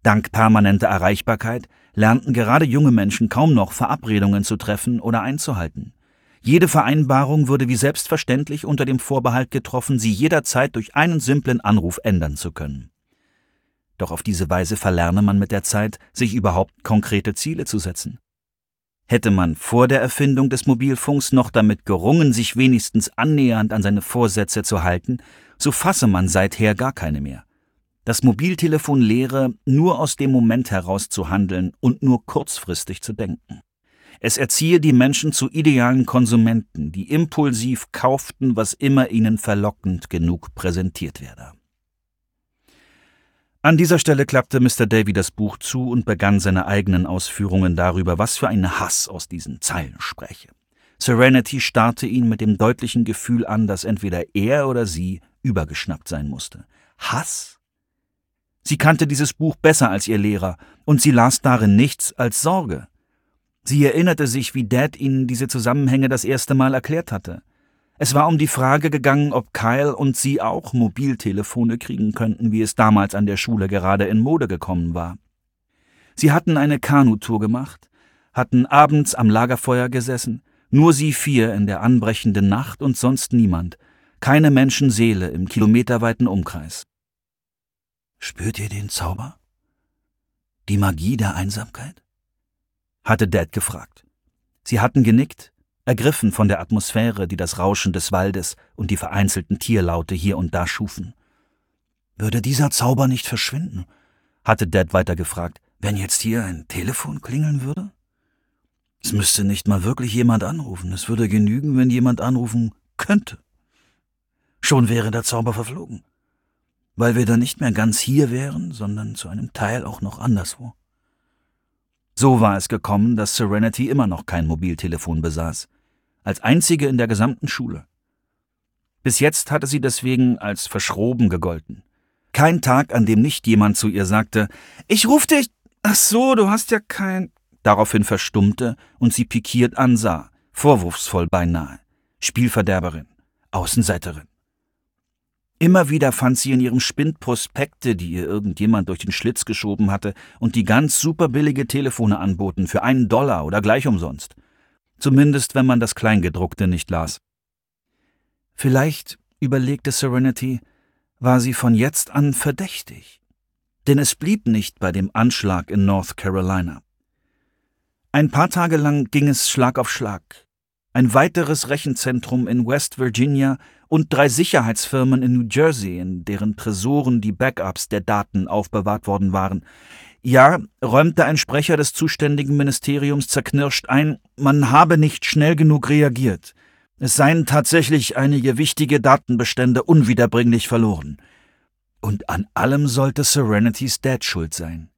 Dank permanenter Erreichbarkeit lernten gerade junge Menschen kaum noch Verabredungen zu treffen oder einzuhalten. Jede Vereinbarung wurde wie selbstverständlich unter dem Vorbehalt getroffen, sie jederzeit durch einen simplen Anruf ändern zu können. Doch auf diese Weise verlerne man mit der Zeit, sich überhaupt konkrete Ziele zu setzen. Hätte man vor der Erfindung des Mobilfunks noch damit gerungen, sich wenigstens annähernd an seine Vorsätze zu halten, so fasse man seither gar keine mehr. Das Mobiltelefon lehre, nur aus dem Moment heraus zu handeln und nur kurzfristig zu denken. Es erziehe die Menschen zu idealen Konsumenten, die impulsiv kauften, was immer ihnen verlockend genug präsentiert werde. An dieser Stelle klappte Mr. Davy das Buch zu und begann seine eigenen Ausführungen darüber, was für ein Hass aus diesen Zeilen spräche. Serenity starrte ihn mit dem deutlichen Gefühl an, dass entweder er oder sie übergeschnappt sein musste. Hass? Sie kannte dieses Buch besser als ihr Lehrer, und sie las darin nichts als Sorge. Sie erinnerte sich, wie Dad ihnen diese Zusammenhänge das erste Mal erklärt hatte. Es war um die Frage gegangen, ob Kyle und sie auch Mobiltelefone kriegen könnten, wie es damals an der Schule gerade in Mode gekommen war. Sie hatten eine Kanutour gemacht, hatten abends am Lagerfeuer gesessen, nur sie vier in der anbrechenden Nacht und sonst niemand, keine Menschenseele im kilometerweiten Umkreis. »Spürt ihr den Zauber? Die Magie der Einsamkeit?« hatte Dad gefragt. Sie hatten genickt, ergriffen von der Atmosphäre, die das Rauschen des Waldes und die vereinzelten Tierlaute hier und da schufen. »Würde dieser Zauber nicht verschwinden?« hatte Dad weiter gefragt, »wenn jetzt hier ein Telefon klingeln würde? Es müsste nicht mal wirklich jemand anrufen, es würde genügen, wenn jemand anrufen könnte. Schon wäre der Zauber verflogen, weil wir dann nicht mehr ganz hier wären, sondern zu einem Teil auch noch anderswo.« So war es gekommen, dass Serenity immer noch kein Mobiltelefon besaß, als einzige in der gesamten Schule. Bis jetzt hatte sie deswegen als verschroben gegolten. Kein Tag, an dem nicht jemand zu ihr sagte, »Ich ruf dich, ach so, du hast ja kein...« daraufhin verstummte und sie pikiert ansah, vorwurfsvoll beinahe, Spielverderberin, Außenseiterin. Immer wieder fand sie in ihrem Spind Prospekte, die ihr irgendjemand durch den Schlitz geschoben hatte und die ganz superbillige Telefone anboten für $1 oder gleich umsonst. Zumindest, wenn man das Kleingedruckte nicht las. Vielleicht, überlegte Serenity, war sie von jetzt an verdächtig. Denn es blieb nicht bei dem Anschlag in North Carolina. Ein paar Tage lang ging es Schlag auf Schlag. Ein weiteres Rechenzentrum in West Virginia und 3 Sicherheitsfirmen in New Jersey, in deren Tresoren die Backups der Daten aufbewahrt worden waren. Ja, räumte ein Sprecher des zuständigen Ministeriums zerknirscht ein, man habe nicht schnell genug reagiert. Es seien tatsächlich einige wichtige Datenbestände unwiederbringlich verloren. Und an allem sollte Serenitys Dad schuld sein.